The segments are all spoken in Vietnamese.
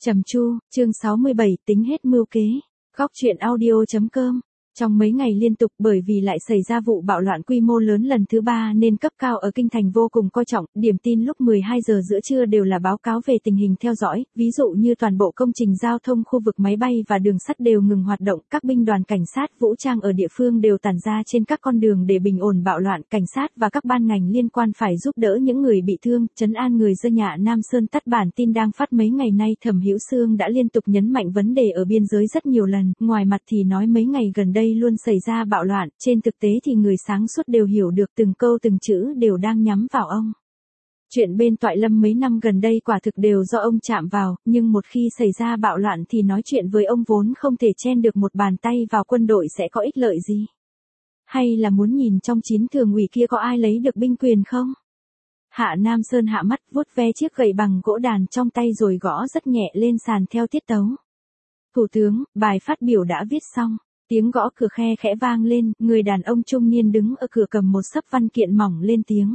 Trầm Chu, chương 67, tính hết mưu kế. Góc truyện audio.com. Trong mấy ngày liên tục bởi vì lại xảy ra vụ bạo loạn quy mô lớn lần thứ 3 nên cấp cao ở Kinh Thành vô cùng coi trọng, điểm tin lúc 12 giờ giữa trưa đều là báo cáo về tình hình theo dõi, ví dụ như toàn bộ công trình giao thông khu vực máy bay và đường sắt đều ngừng hoạt động, các binh đoàn cảnh sát vũ trang ở địa phương đều tản ra trên các con đường để bình ổn bạo loạn, cảnh sát và các ban ngành liên quan phải giúp đỡ những người bị thương, trấn an người dân nhà Nam Sơn. Tắt bản tin đang phát mấy ngày nay, Thẩm Hữu Sương đã liên tục nhấn mạnh vấn đề ở biên giới rất nhiều lần, ngoài mặt thì nói mấy ngày gần đây luôn xảy ra bạo loạn, trên thực tế thì người sáng suốt đều hiểu được từng câu từng chữ đều đang nhắm vào ông. Chuyện bên Toại Lâm mấy năm gần đây quả thực đều do ông chạm vào, nhưng một khi xảy ra bạo loạn thì nói chuyện với ông vốn không thể chen được một bàn tay vào quân đội sẽ có ích lợi gì. Hay là muốn nhìn trong 9 thường ủy kia có ai lấy được binh quyền không? Hạ Nam Sơn hạ mắt vuốt ve chiếc gậy bằng gỗ đàn trong tay rồi gõ rất nhẹ lên sàn theo tiết tấu. Thủ tướng, bài phát biểu đã viết xong. Tiếng gõ cửa khe khẽ vang lên, người đàn ông trung niên đứng ở cửa cầm một xấp văn kiện mỏng lên tiếng.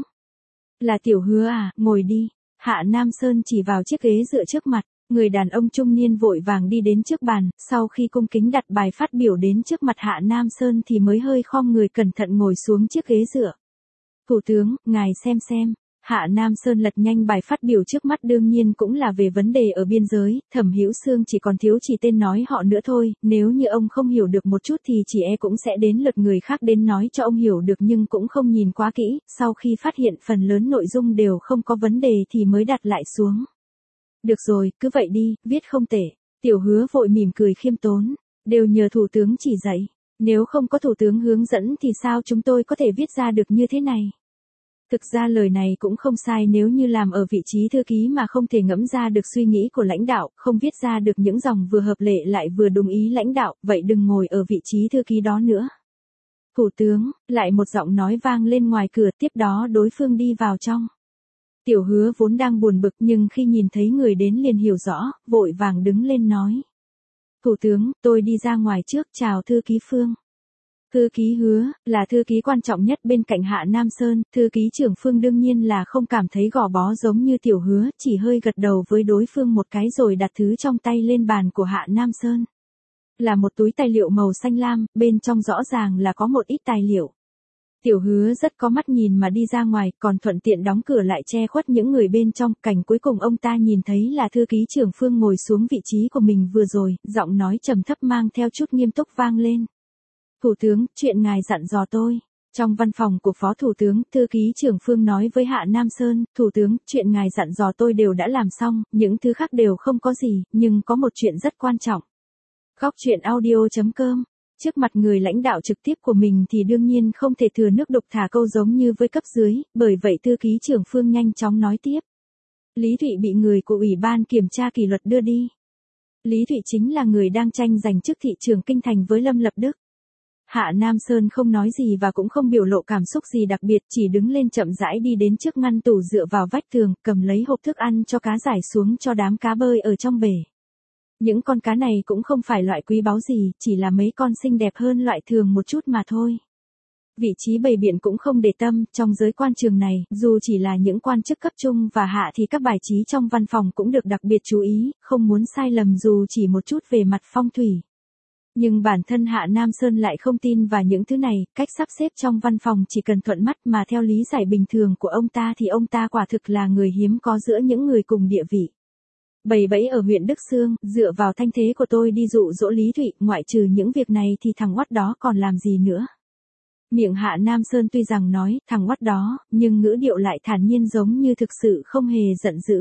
Là Tiểu Hứa à, ngồi đi. Hạ Nam Sơn chỉ vào chiếc ghế dựa trước mặt, người đàn ông trung niên vội vàng đi đến trước bàn, sau khi cung kính đặt bài phát biểu đến trước mặt Hạ Nam Sơn thì mới hơi khom người cẩn thận ngồi xuống chiếc ghế dựa. Thủ tướng, ngài xem. Hạ Nam Sơn lật nhanh bài phát biểu trước mắt, đương nhiên cũng là về vấn đề ở biên giới, Thẩm Hữu Sương chỉ còn thiếu chỉ tên nói họ nữa thôi, nếu như ông không hiểu được một chút thì chỉ cũng sẽ đến lượt người khác đến nói cho ông hiểu được, nhưng cũng không nhìn quá kỹ, sau khi phát hiện phần lớn nội dung đều không có vấn đề thì mới đặt lại xuống. Được rồi, cứ vậy đi, viết không tệ. Tiểu Hứa vội mỉm cười khiêm tốn, đều nhờ thủ tướng chỉ dạy, nếu không có thủ tướng hướng dẫn thì sao chúng tôi có thể viết ra được như thế này. Thực ra lời này cũng không sai, nếu như làm ở vị trí thư ký mà không thể ngẫm ra được suy nghĩ của lãnh đạo, không viết ra được những dòng vừa hợp lệ lại vừa đúng ý lãnh đạo, vậy đừng ngồi ở vị trí thư ký đó nữa. Thủ tướng, lại một giọng nói vang lên ngoài cửa, tiếp đó đối phương đi vào trong. Tiểu Hứa vốn đang buồn bực nhưng khi nhìn thấy người đến liền hiểu rõ, vội vàng đứng lên nói. Thủ tướng, tôi đi ra ngoài trước, chào thư ký Phương. Thư ký Hứa, là thư ký quan trọng nhất bên cạnh Hạ Nam Sơn, thư ký trưởng Phương đương nhiên là không cảm thấy gò bó giống như Tiểu Hứa, chỉ hơi gật đầu với đối phương một cái rồi đặt thứ trong tay lên bàn của Hạ Nam Sơn. Là một túi tài liệu màu xanh lam, bên trong rõ ràng là có một ít tài liệu. Tiểu Hứa rất có mắt nhìn mà đi ra ngoài, còn thuận tiện đóng cửa lại che khuất những người bên trong, cảnh cuối cùng ông ta nhìn thấy là thư ký trưởng Phương ngồi xuống vị trí của mình vừa rồi, giọng nói trầm thấp mang theo chút nghiêm túc vang lên. Thủ tướng, chuyện ngài dặn dò tôi. Trong văn phòng của Phó Thủ tướng, thư ký trưởng Phương nói với Hạ Nam Sơn, Thủ tướng, chuyện ngài dặn dò tôi đều đã làm xong, những thứ khác đều không có gì, nhưng có một chuyện rất quan trọng. Góc truyện audio.com. Trước mặt người lãnh đạo trực tiếp của mình thì đương nhiên không thể thừa nước đục thả câu giống như với cấp dưới, bởi vậy thư ký trưởng Phương nhanh chóng nói tiếp. Lý Thụy bị người của Ủy ban Kiểm tra kỷ luật đưa đi. Lý Thụy chính là người đang tranh giành chức thị trưởng Kinh Thành với Lâm Lập Đức. Hạ Nam Sơn không nói gì và cũng không biểu lộ cảm xúc gì đặc biệt, chỉ đứng lên chậm rãi đi đến trước ngăn tủ dựa vào vách tường, cầm lấy hộp thức ăn cho cá giải xuống cho đám cá bơi ở trong bể. Những con cá này cũng không phải loại quý báu gì, chỉ là mấy con xinh đẹp hơn loại thường một chút mà thôi. Vị trí bày biện cũng không để tâm, trong giới quan trường này, dù chỉ là những quan chức cấp trung và hạ thì các bài trí trong văn phòng cũng được đặc biệt chú ý, không muốn sai lầm dù chỉ một chút về mặt phong thủy. Nhưng bản thân Hạ Nam Sơn lại không tin vào những thứ này, cách sắp xếp trong văn phòng chỉ cần thuận mắt mà theo lý giải bình thường của ông ta thì ông ta quả thực là người hiếm có giữa những người cùng địa vị. Bày bẫy ở huyện Đức Xương, dựa vào thanh thế của tôi đi dụ dỗ Lý Thụy, ngoại trừ những việc này thì thằng oắt đó còn làm gì nữa. Miệng Hạ Nam Sơn tuy rằng nói thằng oắt đó, nhưng ngữ điệu lại thản nhiên giống như thực sự không hề giận dữ.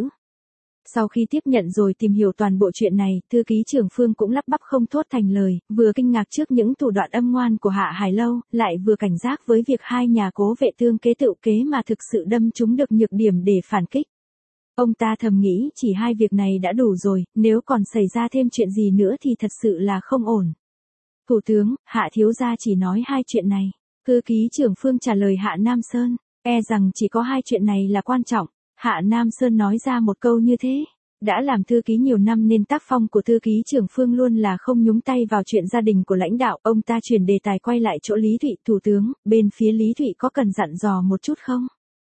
Sau khi tiếp nhận rồi tìm hiểu toàn bộ chuyện này, thư ký trưởng Phương cũng lắp bắp không thốt thành lời, vừa kinh ngạc trước những thủ đoạn âm ngoan của Hạ Hải Lâu, lại vừa cảnh giác với việc hai nhà cố vệ tương kế tự kế mà thực sự đâm trúng được nhược điểm để phản kích. Ông ta thầm nghĩ chỉ hai việc này đã đủ rồi, nếu còn xảy ra thêm chuyện gì nữa thì thật sự là không ổn. Thủ tướng, Hạ thiếu gia chỉ nói hai chuyện này. Thư ký trưởng Phương trả lời Hạ Nam Sơn, rằng chỉ có hai chuyện này là quan trọng. Hạ Nam Sơn nói ra một câu như thế. Đã làm thư ký nhiều năm nên tác phong của thư ký trưởng Phương luôn là không nhúng tay vào chuyện gia đình của lãnh đạo. Ông ta chuyển đề tài quay lại chỗ Lý Thụy. Thủ tướng, bên phía Lý Thụy có cần dặn dò một chút không?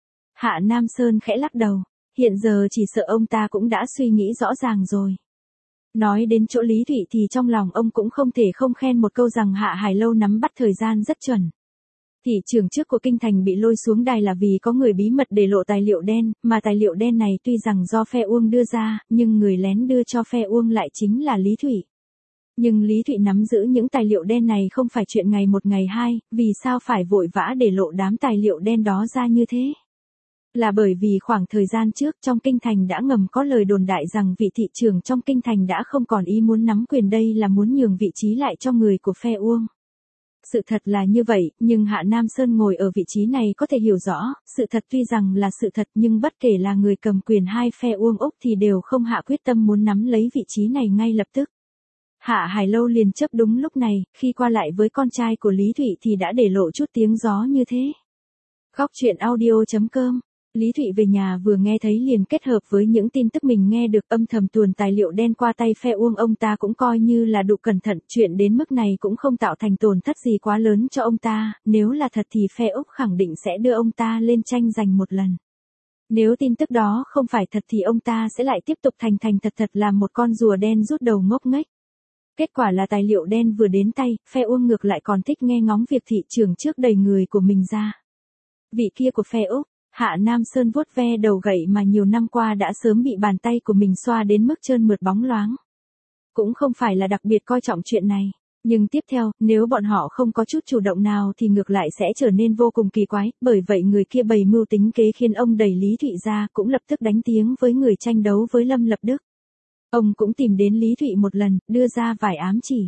Hạ Nam Sơn khẽ lắc đầu. Hiện giờ chỉ sợ ông ta cũng đã suy nghĩ rõ ràng rồi. Nói đến chỗ Lý Thụy thì trong lòng ông cũng không thể không khen một câu rằng Hạ Hải Lâu nắm bắt thời gian rất chuẩn. Thị trưởng trước của kinh thành bị lôi xuống đài là vì có người bí mật để lộ tài liệu đen, mà tài liệu đen này tuy rằng do phe Uông đưa ra, nhưng người lén đưa cho phe Uông lại chính là Lý Thụy. Nhưng Lý Thụy nắm giữ những tài liệu đen này không phải chuyện ngày một ngày hai, vì sao phải vội vã để lộ đám tài liệu đen đó ra như thế? Là bởi vì khoảng thời gian trước trong kinh thành đã ngầm có lời đồn đại rằng vị thị trưởng trong kinh thành đã không còn ý muốn nắm quyền, đây là muốn nhường vị trí lại cho người của phe Uông. Sự thật là như vậy, nhưng Hạ Nam Sơn ngồi ở vị trí này có thể hiểu rõ, sự thật tuy rằng là sự thật nhưng bất kể là người cầm quyền hai phe Uông Úc thì đều không hạ quyết tâm muốn nắm lấy vị trí này ngay lập tức. Hạ Hải Lâu liền chấp đúng lúc này, khi qua lại với con trai của Lý Thụy thì đã để lộ chút tiếng gió như thế. Góc truyện audio.com. Lý Thụy về nhà vừa nghe thấy liền kết hợp với những tin tức mình nghe được, âm thầm tuồn tài liệu đen qua tay phe Uông. Ông ta cũng coi như là đủ cẩn thận, chuyện đến mức này cũng không tạo thành tổn thất gì quá lớn cho ông ta, nếu là thật thì phe Úc khẳng định sẽ đưa ông ta lên tranh giành một lần. Nếu tin tức đó không phải thật thì ông ta sẽ lại tiếp tục thành thật làm một con rùa đen rút đầu ngốc nghếch. Kết quả là tài liệu đen vừa đến tay, phe Uông ngược lại còn thích nghe ngóng việc thị trưởng trước đầy người của mình ra. Vị kia của phe Úc, Hạ Nam Sơn vuốt ve đầu gậy mà nhiều năm qua đã sớm bị bàn tay của mình xoa đến mức trơn mượt bóng loáng. Cũng không phải là đặc biệt coi trọng chuyện này, nhưng tiếp theo, nếu bọn họ không có chút chủ động nào thì ngược lại sẽ trở nên vô cùng kỳ quái, bởi vậy người kia bày mưu tính kế khiến ông đẩy Lý Thụy ra, cũng lập tức đánh tiếng với người tranh đấu với Lâm Lập Đức. Ông cũng tìm đến Lý Thụy một lần, đưa ra vài ám chỉ.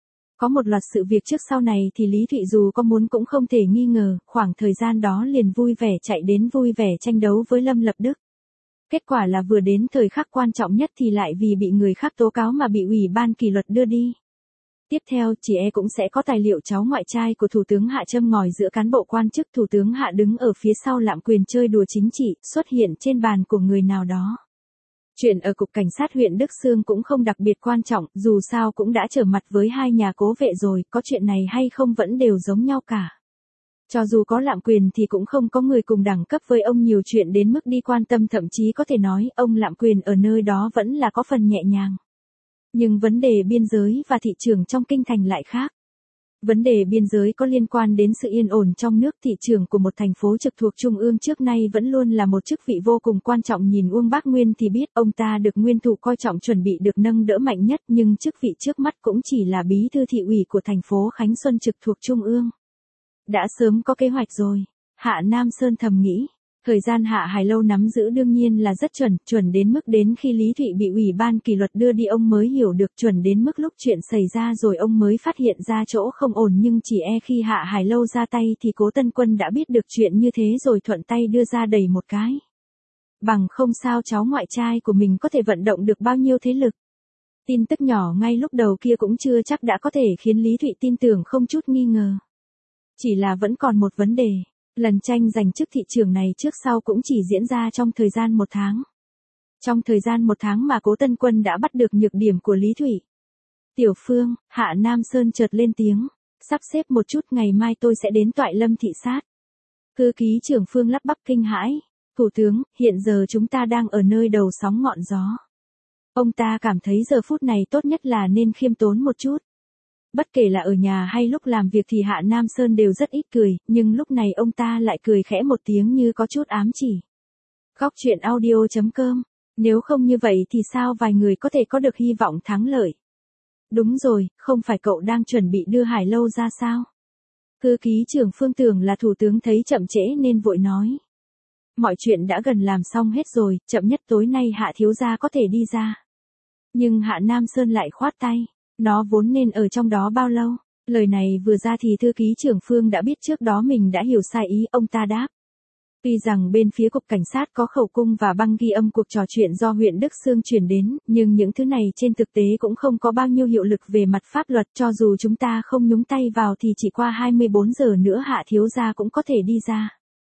Có một loạt sự việc trước sau này thì Lý Thụy dù có muốn cũng không thể nghi ngờ, khoảng thời gian đó liền vui vẻ chạy đến vui vẻ tranh đấu với Lâm Lập Đức. Kết quả là vừa đến thời khắc quan trọng nhất thì lại vì bị người khác tố cáo mà bị ủy ban kỷ luật đưa đi. Tiếp theo, chỉ cũng sẽ có tài liệu cháu ngoại trai của Thủ tướng Hạ châm ngòi giữa cán bộ quan chức. Thủ tướng Hạ đứng ở phía sau lạm quyền chơi đùa chính trị, xuất hiện trên bàn của người nào đó. Chuyện ở Cục Cảnh sát huyện Đức Xương cũng không đặc biệt quan trọng, dù sao cũng đã trở mặt với hai nhà cố vệ rồi, có chuyện này hay không vẫn đều giống nhau cả. Cho dù có lạm quyền thì cũng không có người cùng đẳng cấp với ông nhiều chuyện đến mức đi quan tâm, thậm chí có thể nói ông lạm quyền ở nơi đó vẫn là có phần nhẹ nhàng. Nhưng vấn đề biên giới và thị trường trong kinh thành lại khác. Vấn đề biên giới có liên quan đến sự yên ổn trong nước. Thị trường của một thành phố trực thuộc trung ương trước nay vẫn luôn là một chức vị vô cùng quan trọng. Nhìn Uông Bác Nguyên thì biết ông ta được nguyên thủ coi trọng, chuẩn bị được nâng đỡ mạnh nhất, nhưng chức vị trước mắt cũng chỉ là bí thư thị ủy của thành phố Khánh Xuân trực thuộc trung ương. Đã sớm có kế hoạch rồi, Hạ Nam Sơn thầm nghĩ. Thời gian Hạ Hải Lâu nắm giữ đương nhiên là rất chuẩn đến mức đến khi Lý Thụy bị ủy ban kỷ luật đưa đi ông mới hiểu được, chuẩn đến mức lúc chuyện xảy ra rồi ông mới phát hiện ra chỗ không ổn, nhưng chỉ khi Hạ Hải Lâu ra tay thì Cố Tân Quân đã biết được chuyện như thế rồi thuận tay đưa ra đẩy một cái. Bằng không sao cháu ngoại trai của mình có thể vận động được bao nhiêu thế lực. Tin tức nhỏ ngay lúc đầu kia cũng chưa chắc đã có thể khiến Lý Thụy tin tưởng không chút nghi ngờ. Chỉ là vẫn còn một vấn đề. Lần tranh giành chức thị trưởng này trước sau cũng chỉ diễn ra trong thời gian 1 tháng. Trong thời gian 1 tháng mà Cố Tân Quân đã bắt được nhược điểm của Lý Thụy. Tiểu Phương, Hạ Nam Sơn chợt lên tiếng, sắp xếp một chút, ngày mai tôi sẽ đến Toại Lâm thị sát. Thư ký trưởng Phương lắp bắp kinh hãi, Thủ tướng, hiện giờ chúng ta đang ở nơi đầu sóng ngọn gió. Ông ta cảm thấy giờ phút này tốt nhất là nên khiêm tốn một chút. Bất kể là ở nhà hay lúc làm việc thì Hạ Nam Sơn đều rất ít cười, nhưng lúc này ông ta lại cười khẽ một tiếng như có chút ám chỉ. Góc truyện audio.com. Nếu không như vậy thì sao vài người có thể có được hy vọng thắng lợi? Đúng rồi, không phải cậu đang chuẩn bị đưa Hải Lâu ra sao? Thư ký trưởng Phương tưởng là thủ tướng thấy chậm trễ nên vội nói. Mọi chuyện đã gần làm xong hết rồi, chậm nhất tối nay Hạ thiếu gia có thể đi ra. Nhưng Hạ Nam Sơn lại khoát tay. Nó vốn nên ở trong đó bao lâu? Lời này vừa ra thì thư ký trưởng Phương đã biết trước đó mình đã hiểu sai ý, ông ta đáp. Tuy rằng bên phía Cục Cảnh sát có khẩu cung và băng ghi âm cuộc trò chuyện do huyện Đức Xương chuyển đến, nhưng những thứ này trên thực tế cũng không có bao nhiêu hiệu lực về mặt pháp luật, cho dù chúng ta không nhúng tay vào thì chỉ qua 24 giờ nữa Hạ thiếu gia cũng có thể đi ra.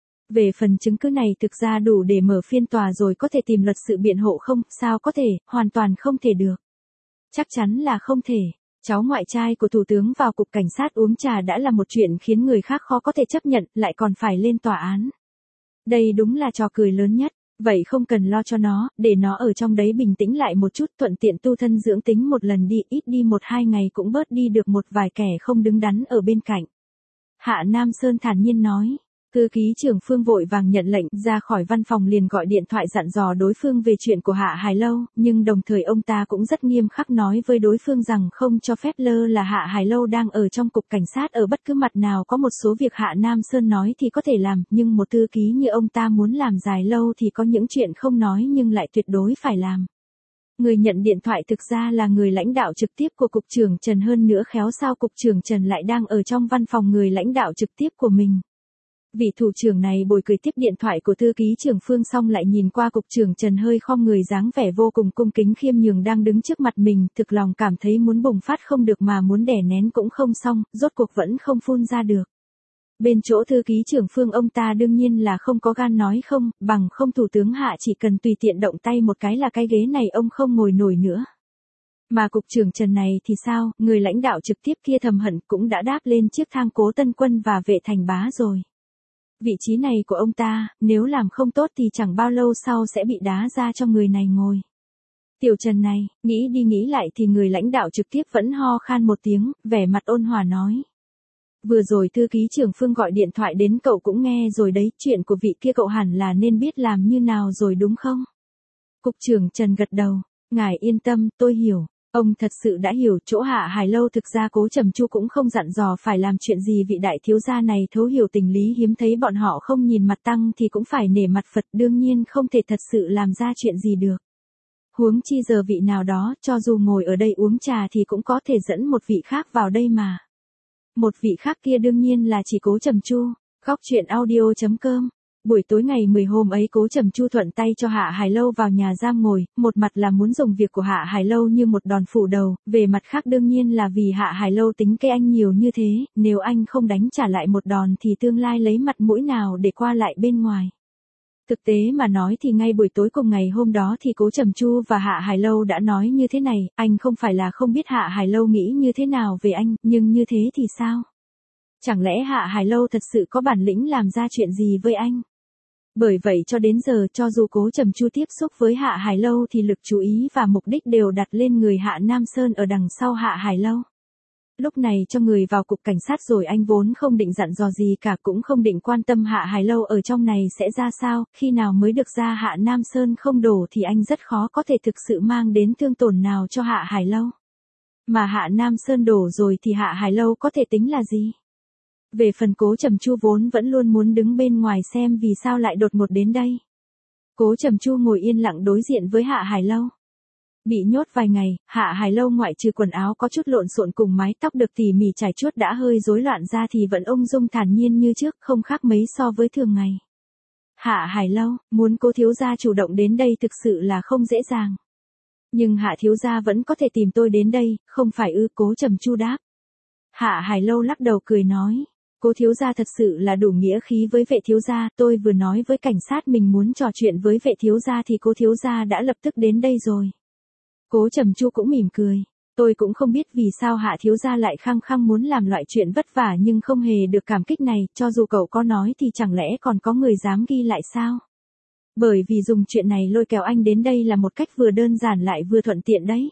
Về phần chứng cứ này thực ra đủ để mở phiên tòa rồi, có thể tìm luật sự biện hộ không? Sao có thể, hoàn toàn không thể được. Chắc chắn là không thể. Cháu ngoại trai của thủ tướng vào Cục Cảnh sát uống trà đã là một chuyện khiến người khác khó có thể chấp nhận, lại còn phải lên tòa án. Đây đúng là trò cười lớn nhất. Vậy không cần lo cho nó, để nó ở trong đấy bình tĩnh lại một chút, thuận tiện tu thân dưỡng tính một lần đi, ít đi 1-2 ngày cũng bớt đi được một vài kẻ không đứng đắn ở bên cạnh. Hạ Nam Sơn thản nhiên nói. Thư ký trưởng Phương vội vàng nhận lệnh, ra khỏi văn phòng liền gọi điện thoại dặn dò đối phương về chuyện của Hạ Hải Lâu, nhưng đồng thời ông ta cũng rất nghiêm khắc nói với đối phương rằng không cho phép lơ là Hạ Hải Lâu đang ở trong cục cảnh sát ở bất cứ mặt nào. Có một số việc Hạ Nam Sơn nói thì có thể làm, nhưng một thư ký như ông ta muốn làm dài lâu thì có những chuyện không nói nhưng lại tuyệt đối phải làm. Người nhận điện thoại thực ra là người lãnh đạo trực tiếp của cục trưởng Trần, hơn nữa khéo sao cục trưởng Trần lại đang ở trong văn phòng người lãnh đạo trực tiếp của mình. Vị thủ trưởng này bồi cười tiếp điện thoại của thư ký trưởng Phương xong lại nhìn qua cục trưởng Trần hơi khom người, dáng vẻ vô cùng cung kính khiêm nhường đang đứng trước mặt mình, thực lòng cảm thấy muốn bùng phát không được mà muốn đè nén cũng không xong, rốt cuộc vẫn không phun ra được. Bên chỗ thư ký trưởng Phương ông ta đương nhiên là không có gan nói không, bằng không thủ tướng Hạ chỉ cần tùy tiện động tay một cái là cái ghế này ông không ngồi nổi nữa. Mà cục trưởng Trần này thì sao, người lãnh đạo trực tiếp kia thầm hận cũng đã đáp lên chiếc thang Cố Tân Quân và Vệ Thành Bá rồi. Vị trí này của ông ta, nếu làm không tốt thì chẳng bao lâu sau sẽ bị đá ra cho người này ngồi. Tiểu Trần này, nghĩ đi nghĩ lại thì người lãnh đạo trực tiếp vẫn ho khan một tiếng, vẻ mặt ôn hòa nói. Vừa rồi thư ký trưởng Phương gọi điện thoại đến cậu cũng nghe rồi đấy, chuyện của vị kia cậu hẳn là nên biết làm như nào rồi đúng không? Cục trưởng Trần gật đầu, ngài yên tâm, tôi hiểu. Ông thật sự đã hiểu, chỗ Hạ Hải Lâu thực ra Cố Trầm Chu cũng không dặn dò phải làm chuyện gì, vị đại thiếu gia này thấu hiểu tình lý, hiếm thấy bọn họ không nhìn mặt tăng thì cũng phải nể mặt Phật, đương nhiên không thể thật sự làm ra chuyện gì được. Huống chi giờ vị nào đó, cho dù ngồi ở đây uống trà thì cũng có thể dẫn một vị khác vào đây mà. Một vị khác kia đương nhiên là chỉ Cố Trầm Chu. Góc truyện audio.com. Buổi tối ngày 10 hôm ấy Cố Trầm Chu thuận tay cho Hạ Hải Lâu vào nhà giam ngồi, một mặt là muốn dùng việc của Hạ Hải Lâu như một đòn phủ đầu, về mặt khác đương nhiên là vì Hạ Hải Lâu tính kế anh nhiều như thế, nếu anh không đánh trả lại một đòn thì tương lai lấy mặt mũi nào để qua lại bên ngoài. Thực tế mà nói thì ngay buổi tối cùng ngày hôm đó thì Cố Trầm Chu và Hạ Hải Lâu đã nói như thế này, anh không phải là không biết Hạ Hải Lâu nghĩ như thế nào về anh, nhưng như thế thì sao? Chẳng lẽ Hạ Hải Lâu thật sự có bản lĩnh làm ra chuyện gì với anh? Bởi vậy cho đến giờ cho dù Cố Trầm Chu tiếp xúc với Hạ Hải Lâu thì lực chú ý và mục đích đều đặt lên người Hạ Nam Sơn ở đằng sau Hạ Hải Lâu. Lúc này cho người vào cục cảnh sát rồi, anh vốn không định dặn dò gì cả, cũng không định quan tâm Hạ Hải Lâu ở trong này sẽ ra sao, khi nào mới được ra Hạ Nam Sơn không đổ thì anh rất khó có thể thực sự mang đến thương tổn nào cho Hạ Hải Lâu. Mà Hạ Nam Sơn đổ rồi thì Hạ Hải Lâu có thể tính là gì? Về phần Cố Trầm Chu vốn vẫn luôn muốn đứng bên ngoài xem vì sao lại đột ngột đến đây. Cố Trầm Chu ngồi yên lặng đối diện với Hạ Hải Lâu. Bị nhốt vài ngày, Hạ Hải Lâu ngoại trừ quần áo có chút lộn xộn cùng mái tóc được tỉ mỉ trải chuốt đã hơi rối loạn ra thì vẫn ung dung thản nhiên như trước, không khác mấy so với thường ngày. Hạ Hải Lâu, muốn Cố thiếu gia chủ động đến đây thực sự là không dễ dàng. Nhưng Hạ thiếu gia vẫn có thể tìm tôi đến đây, không phải ư? Cố Trầm Chu đáp. Hạ Hải Lâu lắc đầu cười nói. Cố thiếu gia thật sự là đủ nghĩa khí với Vệ thiếu gia, tôi vừa nói với cảnh sát mình muốn trò chuyện với Vệ thiếu gia thì Cố thiếu gia đã lập tức đến đây rồi. Cố Trầm Chu cũng mỉm cười. Tôi cũng không biết vì sao Hạ thiếu gia lại khăng khăng muốn làm loại chuyện vất vả nhưng không hề được cảm kích này, cho dù cậu có nói thì chẳng lẽ còn có người dám ghi lại sao? Bởi vì dùng chuyện này lôi kéo anh đến đây là một cách vừa đơn giản lại vừa thuận tiện đấy.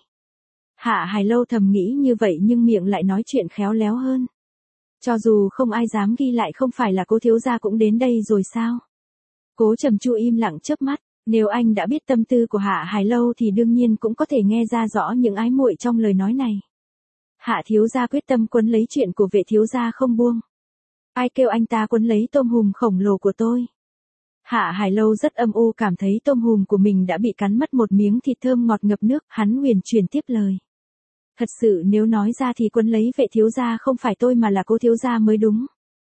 Hạ Hải Lâu thầm nghĩ như vậy nhưng miệng lại nói chuyện khéo léo hơn. Cho dù không ai dám ghi lại không phải là Cố thiếu gia cũng đến đây rồi sao? Cố Trầm Chu im lặng chớp mắt, nếu anh đã biết tâm tư của Hạ Hải Lâu thì đương nhiên cũng có thể nghe ra rõ những ái muội trong lời nói này. Hạ thiếu gia quyết tâm quấn lấy chuyện của Vệ thiếu gia không buông. Ai kêu anh ta quấn lấy tôm hùm khổng lồ của tôi? Hạ Hải Lâu rất âm u, cảm thấy tôm hùm của mình đã bị cắn mất một miếng thịt thơm ngọt ngập nước, hắn huyền chuyển tiếp lời. Thật sự nếu nói ra thì quấn lấy Vệ thiếu gia không phải tôi mà là Cố thiếu gia mới đúng.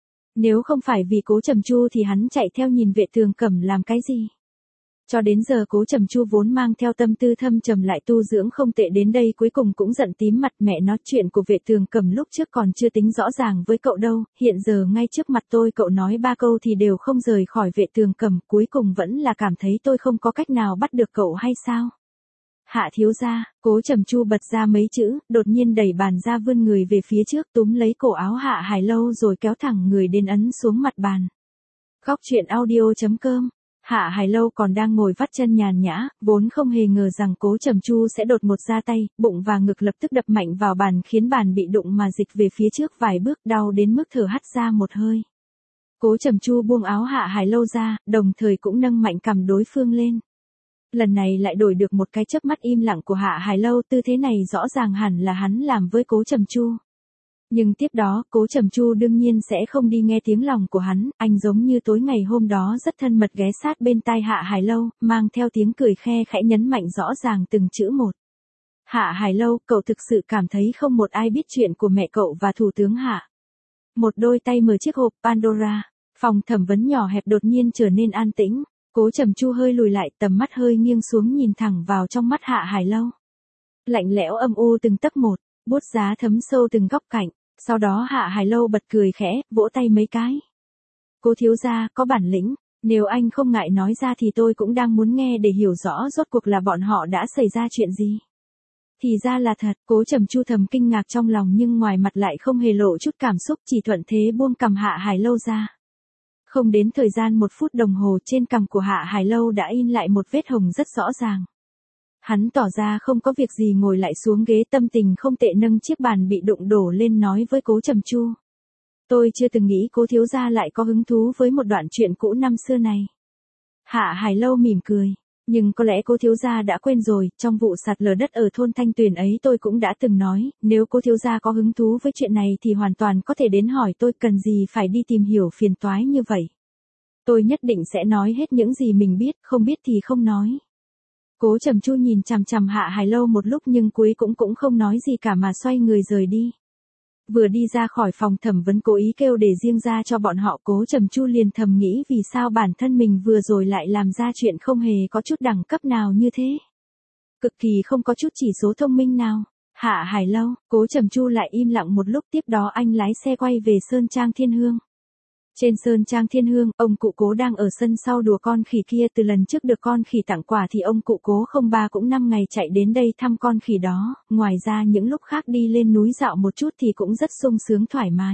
Nếu không phải vì Cố Trầm Chu thì hắn chạy theo nhìn Vệ Tường Cẩm làm cái gì? Cho đến giờ Cố Trầm Chu vốn mang theo tâm tư thâm trầm lại tu dưỡng không tệ đến đây cuối cùng cũng giận tím mặt, mẹ nói chuyện của Vệ Tường Cẩm lúc trước còn chưa tính rõ ràng với cậu đâu, hiện giờ ngay trước mặt tôi cậu nói 3 câu thì đều không rời khỏi Vệ Tường Cẩm, cuối cùng vẫn là cảm thấy tôi không có cách nào bắt được cậu hay sao? Hạ thiếu gia, Cố Trầm Chu bật ra mấy chữ, đột nhiên đẩy bàn ra vươn người về phía trước túm lấy cổ áo Hạ Hải Lâu rồi kéo thẳng người đến ấn xuống mặt bàn. Góc truyện audio.com Hạ Hải Lâu còn đang ngồi vắt chân nhàn nhã, vốn không hề ngờ rằng Cố Trầm Chu sẽ đột ngột ra tay, bụng và ngực lập tức đập mạnh vào bàn khiến bàn bị đụng mà dịch về phía trước vài bước, đau đến mức thở hắt ra một hơi. Cố Trầm Chu buông áo Hạ Hải Lâu ra, đồng thời cũng nâng mạnh cằm đối phương lên. Lần này lại đổi được một cái chớp mắt im lặng của Hạ Hải Lâu, tư thế này rõ ràng hẳn là hắn làm với Cố Trầm Chu. Nhưng tiếp đó, Cố Trầm Chu đương nhiên sẽ không đi nghe tiếng lòng của hắn, anh giống như tối ngày hôm đó rất thân mật ghé sát bên tai Hạ Hải Lâu, mang theo tiếng cười khe khẽ nhấn mạnh rõ ràng từng chữ một. Hạ Hải Lâu, cậu thực sự cảm thấy không một ai biết chuyện của mẹ cậu và thủ tướng Hạ. Một đôi tay mở chiếc hộp Pandora, phòng thẩm vấn nhỏ hẹp đột nhiên trở nên an tĩnh, Cố Trầm Chu hơi lùi lại, tầm mắt hơi nghiêng xuống nhìn thẳng vào trong mắt Hạ Hải Lâu. Lạnh lẽo âm u từng tấc một, bút giá thấm sâu từng góc cạnh. Sau đó Hạ Hải Lâu bật cười khẽ, vỗ tay mấy cái. Cố thiếu gia, có bản lĩnh, nếu anh không ngại nói ra thì tôi cũng đang muốn nghe để hiểu rõ rốt cuộc là bọn họ đã xảy ra chuyện gì. Thì ra là thật, Cố Trầm Chu thầm kinh ngạc trong lòng nhưng ngoài mặt lại không hề lộ chút cảm xúc, chỉ thuận thế buông cằm Hạ Hải Lâu ra. Không đến thời gian 1 phút đồng hồ, trên cằm của Hạ Hải Lâu đã in lại một vết hồng rất rõ ràng. Hắn tỏ ra không có việc gì ngồi lại xuống ghế, tâm tình không tệ, nâng chiếc bàn bị đụng đổ lên nói với Cố Trầm Chu. Tôi chưa từng nghĩ Cố thiếu gia lại có hứng thú với một đoạn chuyện cũ năm xưa này. Hạ Hải Lâu mỉm cười. Nhưng có lẽ Cố thiếu gia đã quên rồi, trong vụ sạt lở đất ở thôn Thanh Tuyền ấy tôi cũng đã từng nói, nếu Cố thiếu gia có hứng thú với chuyện này thì hoàn toàn có thể đến hỏi tôi, cần gì phải đi tìm hiểu phiền toái như vậy. Tôi nhất định sẽ nói hết những gì mình biết, không biết thì không nói. Cố Trầm Chu nhìn chằm chằm Hạ Hải Lâu một lúc nhưng cuối cũng không nói gì cả mà xoay người rời đi. Vừa đi ra khỏi phòng thẩm vấn cố ý kêu để riêng ra cho bọn họ, Cố Trầm Chu liền thầm nghĩ vì sao bản thân mình vừa rồi lại làm ra chuyện không hề có chút đẳng cấp nào như thế. Cực kỳ không có chút chỉ số thông minh nào. Hạ Hải Lâu, Cố Trầm Chu lại im lặng một lúc, tiếp đó anh lái xe quay về Sơn Trang Thiên Hương. Trên Sơn Trang Thiên Hương, ông cụ Cố đang ở sân sau đùa con khỉ kia, từ lần trước được con khỉ tặng quà thì ông cụ Cố không ba cũng 5 ngày chạy đến đây thăm con khỉ đó, ngoài ra những lúc khác đi lên núi dạo một chút thì cũng rất sung sướng thoải mái.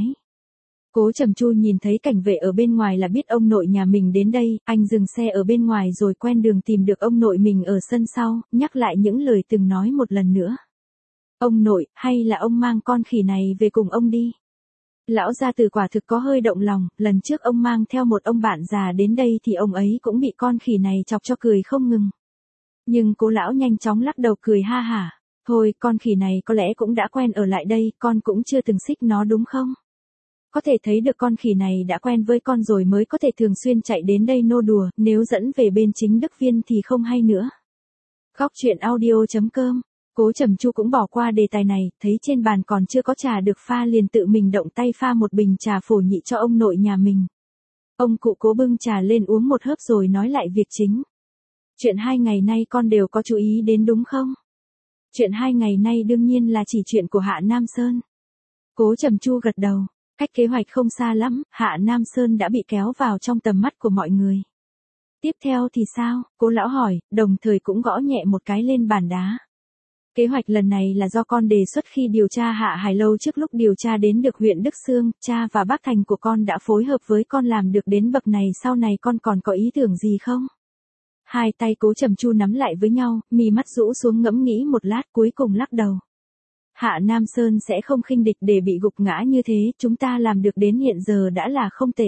Cố Trầm Chu nhìn thấy cảnh vệ ở bên ngoài là biết ông nội nhà mình đến đây, anh dừng xe ở bên ngoài rồi quen đường tìm được ông nội mình ở sân sau, nhắc lại những lời từng nói một lần nữa. Ông nội, hay là ông mang con khỉ này về cùng ông đi. Lão gia tử quả thực có hơi động lòng, lần trước ông mang theo một ông bạn già đến đây thì ông ấy cũng bị con khỉ này chọc cho cười không ngừng. Nhưng Cố lão nhanh chóng lắc đầu cười ha hả, thôi con khỉ này có lẽ cũng đã quen ở lại đây, con cũng chưa từng xích nó đúng không? Có thể thấy được con khỉ này đã quen với con rồi mới có thể thường xuyên chạy đến đây nô đùa, nếu dẫn về bên chính đức viên thì không hay nữa. Góc truyện audio.com. Cố Trầm Chu cũng bỏ qua đề tài này, thấy trên bàn còn chưa có trà được pha liền tự mình động tay pha một bình trà phổ nhị cho ông nội nhà mình. Ông cụ Cố bưng trà lên uống một hớp rồi nói lại việc chính. Chuyện 2 ngày nay con đều có chú ý đến đúng không? Chuyện 2 ngày nay đương nhiên là chỉ chuyện của Hạ Nam Sơn. Cố Trầm Chu gật đầu, cách kế hoạch không xa lắm, Hạ Nam Sơn đã bị kéo vào trong tầm mắt của mọi người. Tiếp theo thì sao? Cố lão hỏi, đồng thời cũng gõ nhẹ một cái lên bàn đá. Kế hoạch lần này là do con đề xuất khi điều tra Hạ Hải Lâu, trước lúc điều tra đến được huyện Đức Xương, cha và bác Thành của con đã phối hợp với con làm được đến bậc này, sau này con còn có ý tưởng gì không? Hai tay Cố Trầm Chu nắm lại với nhau, mí mắt rũ xuống ngẫm nghĩ một lát cuối cùng lắc đầu. Hạ Nam Sơn sẽ không khinh địch để bị gục ngã như thế, chúng ta làm được đến hiện giờ đã là không tệ.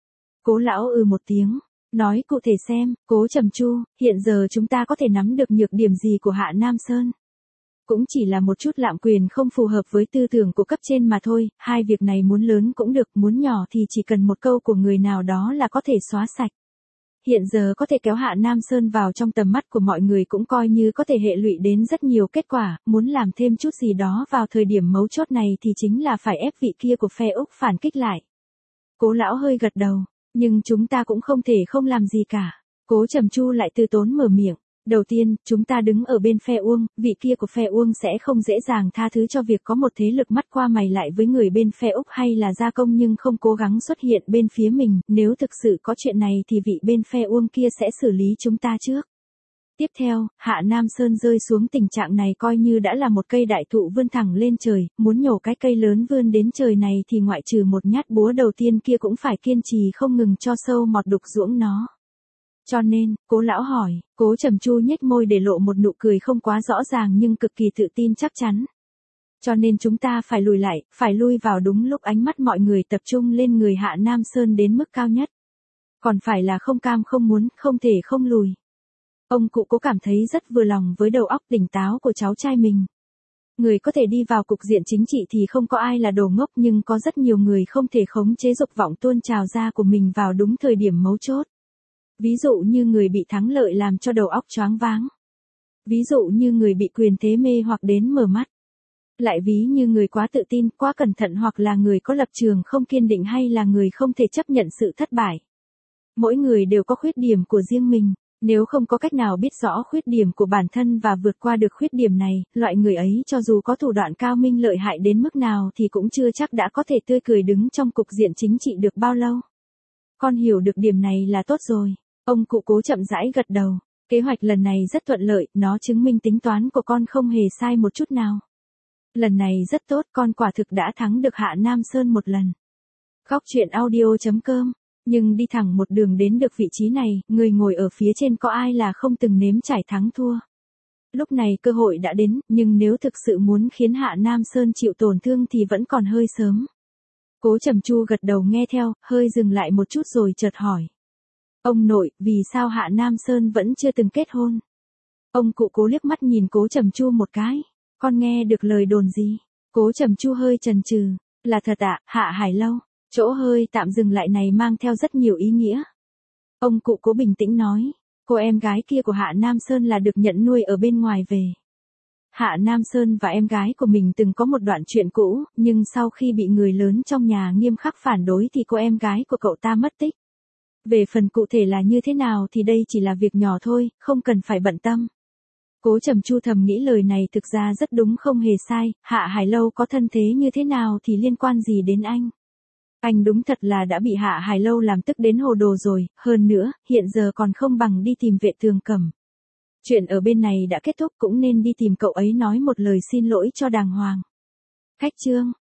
Cố lão một tiếng, nói cụ thể xem, Cố Trầm Chu, hiện giờ chúng ta có thể nắm được nhược điểm gì của Hạ Nam Sơn? Cũng chỉ là một chút lạm quyền không phù hợp với tư tưởng của cấp trên mà thôi, hai việc này muốn lớn cũng được, muốn nhỏ thì chỉ cần một câu của người nào đó là có thể xóa sạch. Hiện giờ có thể kéo Hạ Nam Sơn vào trong tầm mắt của mọi người cũng coi như có thể hệ lụy đến rất nhiều kết quả, muốn làm thêm chút gì đó vào thời điểm mấu chốt này thì chính là phải ép vị kia của phe Úc phản kích lại. Cố lão hơi gật đầu, nhưng chúng ta cũng không thể không làm gì cả. Cố Trầm Chu lại từ tốn mở miệng. Đầu tiên, chúng ta đứng ở bên phe Uông, vị kia của phe Uông sẽ không dễ dàng tha thứ cho việc có một thế lực mắt qua mày lại với người bên phe Úc hay là gia công nhưng không cố gắng xuất hiện bên phía mình, nếu thực sự có chuyện này thì vị bên phe Uông kia sẽ xử lý chúng ta trước. Tiếp theo, Hạ Nam Sơn rơi xuống tình trạng này coi như đã là một cây đại thụ vươn thẳng lên trời, muốn nhổ cái cây lớn vươn đến trời này thì ngoại trừ một nhát búa đầu tiên kia cũng phải kiên trì không ngừng cho sâu mọt đục ruỗng nó. Cho nên, Cố lão hỏi, Cố Trầm Chu nhếch môi để lộ một nụ cười không quá rõ ràng nhưng cực kỳ tự tin chắc chắn. Cho nên chúng ta phải lùi lại, phải lui vào đúng lúc ánh mắt mọi người tập trung lên người Hạ Nam Sơn đến mức cao nhất. Còn phải là không cam không muốn, không thể không lùi. Ông cụ Cố cảm thấy rất vừa lòng với đầu óc tỉnh táo của cháu trai mình. Người có thể đi vào cục diện chính trị thì không có ai là đồ ngốc, nhưng có rất nhiều người không thể khống chế dục vọng tuôn trào ra của mình vào đúng thời điểm mấu chốt. Ví dụ như người bị thắng lợi làm cho đầu óc choáng váng. Ví dụ như người bị quyền thế mê hoặc đến mở mắt. Lại ví như người quá tự tin, quá cẩn thận, hoặc là người có lập trường không kiên định, hay là người không thể chấp nhận sự thất bại. Mỗi người đều có khuyết điểm của riêng mình. Nếu không có cách nào biết rõ khuyết điểm của bản thân và vượt qua được khuyết điểm này, loại người ấy cho dù có thủ đoạn cao minh lợi hại đến mức nào thì cũng chưa chắc đã có thể tươi cười đứng trong cục diện chính trị được bao lâu. Con hiểu được điểm này là tốt rồi. Ông cụ Cố chậm rãi gật đầu. Kế hoạch lần này rất thuận lợi, nó chứng minh tính toán của con không hề sai một chút nào. Lần này rất tốt, con quả thực đã thắng được Hạ Nam Sơn một lần. Góc truyện audio.com. Nhưng đi thẳng một đường đến được vị trí này, người ngồi ở phía trên có ai là không từng nếm trải thắng thua. Lúc này cơ hội đã đến, nhưng nếu thực sự muốn khiến Hạ Nam Sơn chịu tổn thương thì vẫn còn hơi sớm. Cố Trầm Chu gật đầu nghe theo, hơi dừng lại một chút rồi chợt hỏi. Ông nội, vì sao Hạ Nam Sơn vẫn chưa từng kết hôn? Ông cụ Cố liếc mắt nhìn Cố Trầm Chu một cái. Con nghe được lời đồn gì? Cố Trầm Chu hơi chần chừ. Là thật ạ, Hạ Hải Lâu. Chỗ hơi tạm dừng lại này mang theo rất nhiều ý nghĩa. Ông cụ Cố bình tĩnh nói. Cô em gái kia của Hạ Nam Sơn là được nhận nuôi ở bên ngoài về. Hạ Nam Sơn và em gái của mình từng có một đoạn chuyện cũ, nhưng sau khi bị người lớn trong nhà nghiêm khắc phản đối thì cô em gái của cậu ta mất tích. Về phần cụ thể là như thế nào thì đây chỉ là việc nhỏ thôi, không cần phải bận tâm. Cố Trầm Chu thầm nghĩ lời này thực ra rất đúng, không hề sai. Hạ Hải Lâu có thân thế như thế nào thì liên quan gì đến anh? Anh đúng thật là đã bị Hạ Hải Lâu làm tức đến hồ đồ rồi, hơn nữa, hiện giờ còn không bằng đi tìm Vệ Tường Cẩm. Chuyện ở bên này đã kết thúc, cũng nên đi tìm cậu ấy nói một lời xin lỗi cho đàng hoàng. Khách chương.